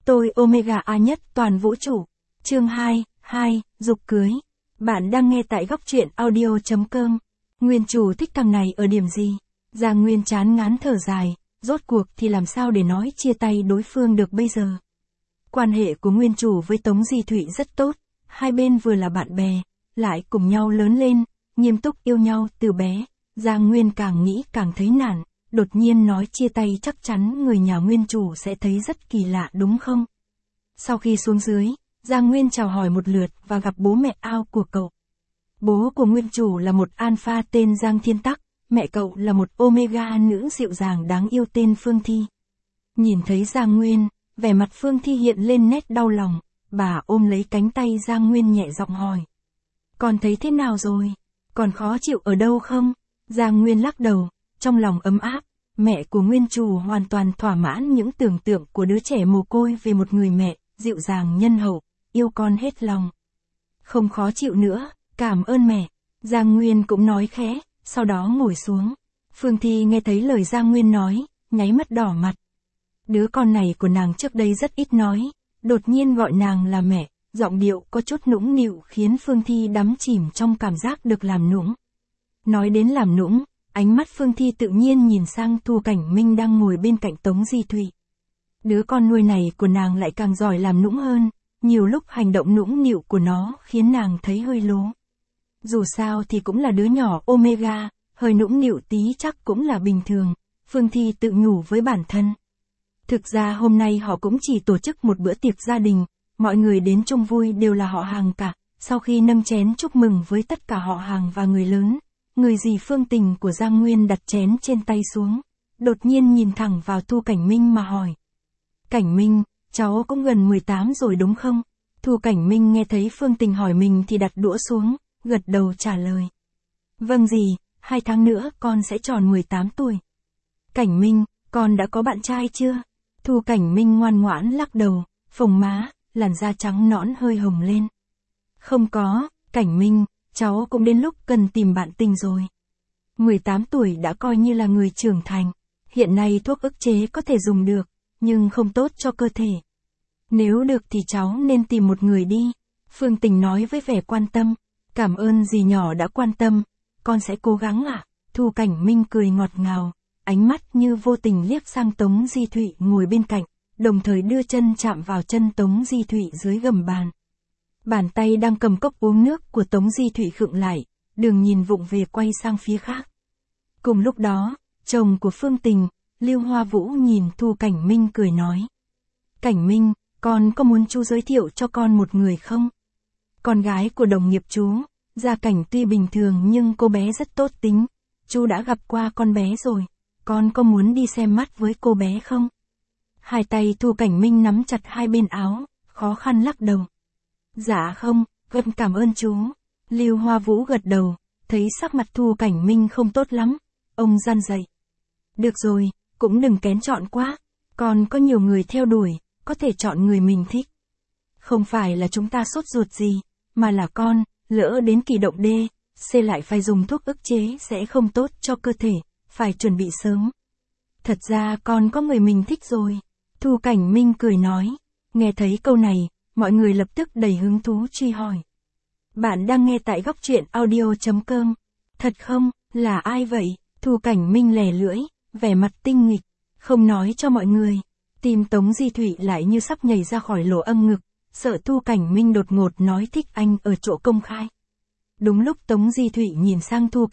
Tôi Omega A nhất toàn vũ trụ. Chương 2, dục cưới. Bạn đang nghe tại góc truyện audio.com. Nguyên chủ thích thằng này ở điểm gì? Giang Nguyên chán ngán thở dài, rốt cuộc thì làm sao để nói chia tay đối phương được bây giờ? Quan hệ của nguyên chủ với Tống Di Thụy rất tốt, hai bên vừa là bạn bè, lại cùng nhau lớn lên, nghiêm túc yêu nhau từ bé. Giang Nguyên càng nghĩ càng thấy nản, đột nhiên nói chia tay chắc chắn người nhà nguyên chủ sẽ thấy rất kỳ lạ đúng không? Sau khi xuống dưới, Giang Nguyên chào hỏi một lượt và gặp bố mẹ ao của cậu. Bố của nguyên chủ là một alpha tên Giang Thiên Tắc, mẹ cậu là một omega nữ dịu dàng đáng yêu tên Phương Thi. Nhìn thấy Giang Nguyên, vẻ mặt Phương Thi hiện lên nét đau lòng, bà ôm lấy cánh tay Giang Nguyên nhẹ giọng hỏi. Con thấy thế nào rồi? Còn khó chịu ở đâu không? Giang Nguyên lắc đầu, trong lòng ấm áp, mẹ của nguyên chủ hoàn toàn thỏa mãn những tưởng tượng của đứa trẻ mồ côi về một người mẹ, dịu dàng nhân hậu, yêu con hết lòng. Không khó chịu nữa, cảm ơn mẹ. Giang Nguyên cũng nói khẽ, sau đó ngồi xuống. Phương Thi nghe thấy lời Giang Nguyên nói, nháy mắt đỏ mặt. Đứa con này của nàng trước đây rất ít nói, đột nhiên gọi nàng là mẹ, giọng điệu có chút nũng nịu khiến Phương Thi đắm chìm trong cảm giác được làm nũng. Nói đến làm nũng, ánh mắt Phương Thi tự nhiên nhìn sang Thu Cảnh Minh đang ngồi bên cạnh Tống Di Thụy. Đứa con nuôi này của nàng lại càng giỏi làm nũng hơn, nhiều lúc hành động nũng nịu của nó khiến nàng thấy hơi lố. Dù sao thì cũng là đứa nhỏ omega, hơi nũng nịu tí chắc cũng là bình thường, Phương Thi tự nhủ với bản thân. Thực ra hôm nay họ cũng chỉ tổ chức một bữa tiệc gia đình, mọi người đến chung vui đều là họ hàng cả, sau khi nâng chén chúc mừng với tất cả họ hàng và người lớn. Người dì Phương Tình của Giang Nguyên đặt chén trên tay xuống, đột nhiên nhìn thẳng vào Thu Cảnh Minh mà hỏi. Cảnh Minh, cháu cũng gần 18 rồi đúng không? Thu Cảnh Minh nghe thấy Phương Tình hỏi mình thì đặt đũa xuống, gật đầu trả lời. Vâng dì, 2 tháng nữa con sẽ tròn 18 tuổi. Cảnh Minh, con đã có bạn trai chưa? Thu Cảnh Minh ngoan ngoãn lắc đầu, phồng má, làn da trắng nõn hơi hồng lên. Không có, Cảnh Minh, cháu cũng đến lúc cần tìm bạn tình rồi. 18 tuổi đã coi như là người trưởng thành. Hiện nay thuốc ức chế có thể dùng được, nhưng không tốt cho cơ thể. Nếu được thì cháu nên tìm một người đi. Phương Tình nói với vẻ quan tâm. Cảm ơn dì nhỏ đã quan tâm. Con sẽ cố gắng ạ. Thu Cảnh Minh cười ngọt ngào. Ánh mắt như vô tình liếc sang Tống Di Thụy ngồi bên cạnh. Đồng thời đưa chân chạm vào chân Tống Di Thụy dưới gầm bàn. Bàn tay đang cầm cốc uống nước của Tống Di Thụy khựng lại, đường nhìn vụng về quay sang phía khác. Cùng lúc đó, chồng của Phương Tình, Lưu Hoa Vũ nhìn Thu Cảnh Minh cười nói. Cảnh Minh, con có muốn chú giới thiệu cho con một người không? Con gái của đồng nghiệp chú, gia cảnh tuy bình thường nhưng cô bé rất tốt tính. Chú đã gặp qua con bé rồi, con có muốn đi xem mắt với cô bé không? Hai tay Thu Cảnh Minh nắm chặt hai bên áo, khó khăn lắc đầu. Dạ không, vẫn cảm ơn chú. Lưu Hoa Vũ gật đầu, thấy sắc mặt Thu Cảnh Minh không tốt lắm. Ông gian dậy. Được rồi, cũng đừng kén chọn quá. Còn có nhiều người theo đuổi, có thể chọn người mình thích. Không phải là chúng ta sốt ruột gì, mà là con, lỡ đến kỳ động D, C lại phải dùng thuốc ức chế sẽ không tốt cho cơ thể, phải chuẩn bị sớm. Thật ra con có người mình thích rồi. Thu Cảnh Minh cười nói. Nghe thấy câu này, mọi người lập tức đầy hứng thú truy hỏi. Bạn đang nghe tại góc truyện audio.com. Thật không, là ai vậy? Thu Cảnh Minh lè lưỡi, vẻ mặt tinh nghịch, không nói cho mọi người. Tim Tống Di Thụy lại như sắp nhảy ra khỏi lỗ âm ngực, sợ Thu Cảnh Minh đột ngột nói thích anh ở chỗ công khai. Đúng lúc Tống Di Thụy nhìn sang Thu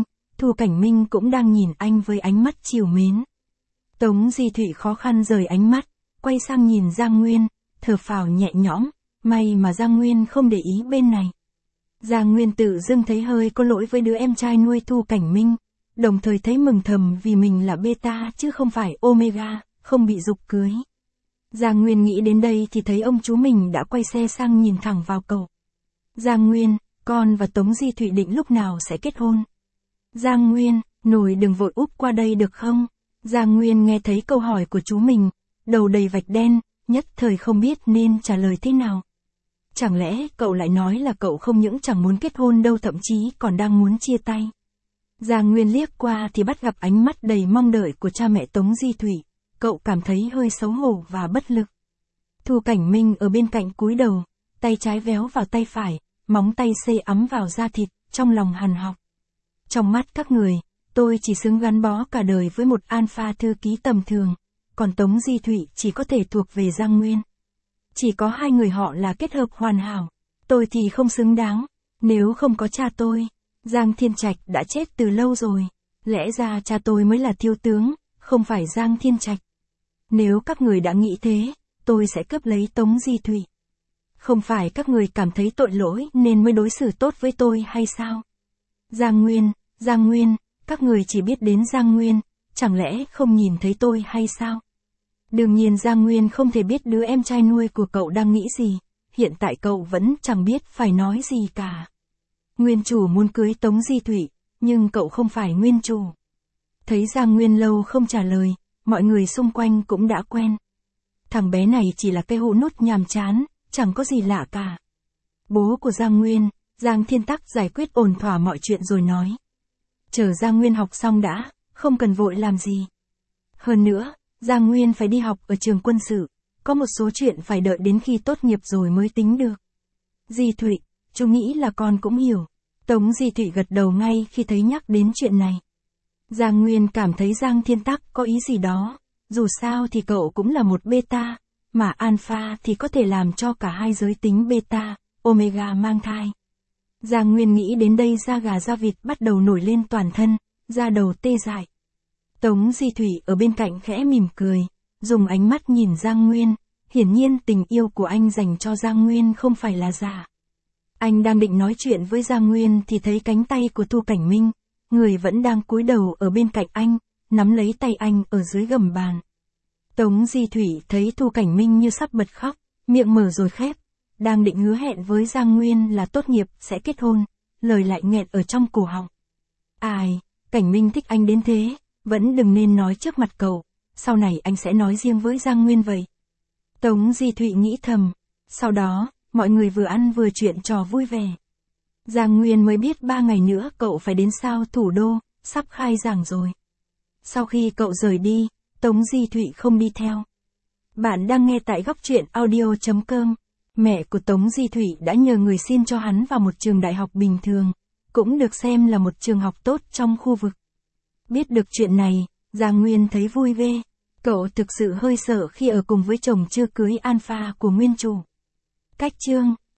Cảnh Minh cũng đang nhìn anh với ánh mắt trìu mến. Tống Di Thụy khó khăn rời ánh mắt, quay sang nhìn Giang Nguyên, thở phào nhẹ nhõm, may mà Giang Nguyên không để ý bên này. Giang Nguyên tự dưng thấy hơi có lỗi với đứa em trai nuôi Thu Cảnh Minh, đồng thời thấy mừng thầm vì mình là beta chứ không phải omega, không bị giục cưới. Giang Nguyên nghĩ đến đây thì thấy ông chú mình đã quay xe sang nhìn thẳng vào cậu. Giang Nguyên, con và Tống Di Thụy định lúc nào sẽ kết hôn? Giang Nguyên, nồi đừng vội úp qua đây được không? Giang Nguyên nghe thấy câu hỏi của chú mình, đầu đầy vạch đen, nhất thời không biết nên trả lời thế nào. Chẳng lẽ cậu lại nói là cậu không những chẳng muốn kết hôn đâu thậm chí còn đang muốn chia tay. Giang Nguyên liếc qua thì bắt gặp ánh mắt đầy mong đợi của cha mẹ Tống Di Thụy, cậu cảm thấy hơi xấu hổ và bất lực. Thu Cảnh Minh ở bên cạnh cúi đầu, tay trái véo vào tay phải, móng tay xê ấm vào da thịt, trong lòng hằn học. Trong mắt các người, tôi chỉ xứng gắn bó cả đời với một alpha thư ký tầm thường, còn Tống Di Thụy chỉ có thể thuộc về Giang Nguyên. Chỉ có hai người họ là kết hợp hoàn hảo, tôi thì không xứng đáng. Nếu không có cha tôi, Giang Thiên Trạch đã chết từ lâu rồi. Lẽ ra cha tôi mới là thiếu tướng, không phải Giang Thiên Trạch. Nếu các người đã nghĩ thế, tôi sẽ cướp lấy Tống Di Thụy. Không phải các người cảm thấy tội lỗi nên mới đối xử tốt với tôi hay sao? Giang Nguyên, các người chỉ biết đến Giang Nguyên, chẳng lẽ không nhìn thấy tôi hay sao? Đương nhiên Giang Nguyên không thể biết đứa em trai nuôi của cậu đang nghĩ gì, hiện tại cậu vẫn chẳng biết phải nói gì cả. Nguyên chủ muốn cưới Tống Di Thụy, nhưng cậu không phải nguyên chủ. Thấy Giang Nguyên lâu không trả lời, mọi người xung quanh cũng đã quen. Thằng bé này chỉ là cái hũ nút nhàm chán, chẳng có gì lạ cả. Bố của Giang Nguyên, Giang Thiên Tắc giải quyết ổn thỏa mọi chuyện rồi nói. Chờ Giang Nguyên học xong đã, không cần vội làm gì. Hơn nữa, Giang Nguyên phải đi học ở trường quân sự, có một số chuyện phải đợi đến khi tốt nghiệp rồi mới tính được. Di Thụy, chú nghĩ là con cũng hiểu. Tống Di Thụy gật đầu ngay khi thấy nhắc đến chuyện này. Giang Nguyên cảm thấy Giang Thiên Tắc có ý gì đó, dù sao thì cậu cũng là một beta, mà alpha thì có thể làm cho cả hai giới tính beta, omega mang thai. Giang Nguyên nghĩ đến đây da gà da vịt bắt đầu nổi lên toàn thân, da đầu tê dại. Tống Di Thụy ở bên cạnh khẽ mỉm cười, dùng ánh mắt nhìn Giang Nguyên, hiển nhiên tình yêu của anh dành cho Giang Nguyên không phải là giả. Anh đang định nói chuyện với Giang Nguyên thì thấy cánh tay của Thu Cảnh Minh, người vẫn đang cúi đầu ở bên cạnh anh, nắm lấy tay anh ở dưới gầm bàn. Tống Di Thụy thấy Thu Cảnh Minh như sắp bật khóc, miệng mở rồi khép, đang định hứa hẹn với Giang Nguyên là tốt nghiệp sẽ kết hôn, lời lại nghẹn ở trong cổ họng. Ai, Cảnh Minh thích anh đến thế, vẫn đừng nên nói trước mặt cậu, sau này anh sẽ nói riêng với Giang Nguyên vậy. Tống Di Thụy nghĩ thầm, sau đó, mọi người vừa ăn vừa chuyện trò vui vẻ. Giang Nguyên mới biết 3 ngày nữa cậu phải đến sao thủ đô, sắp khai giảng rồi. Sau khi cậu rời đi, Tống Di Thụy không đi theo. Bạn đang nghe tại góc truyện audio.com. Mẹ của Tống Di Thụy đã nhờ người xin cho hắn vào một trường đại học bình thường, cũng được xem là một trường học tốt trong khu vực. Biết được chuyện này, Giang Nguyên thấy vui ghê. Cậu thực sự hơi sợ khi ở cùng với chồng chưa cưới alpha của nguyên chủ. Cách chương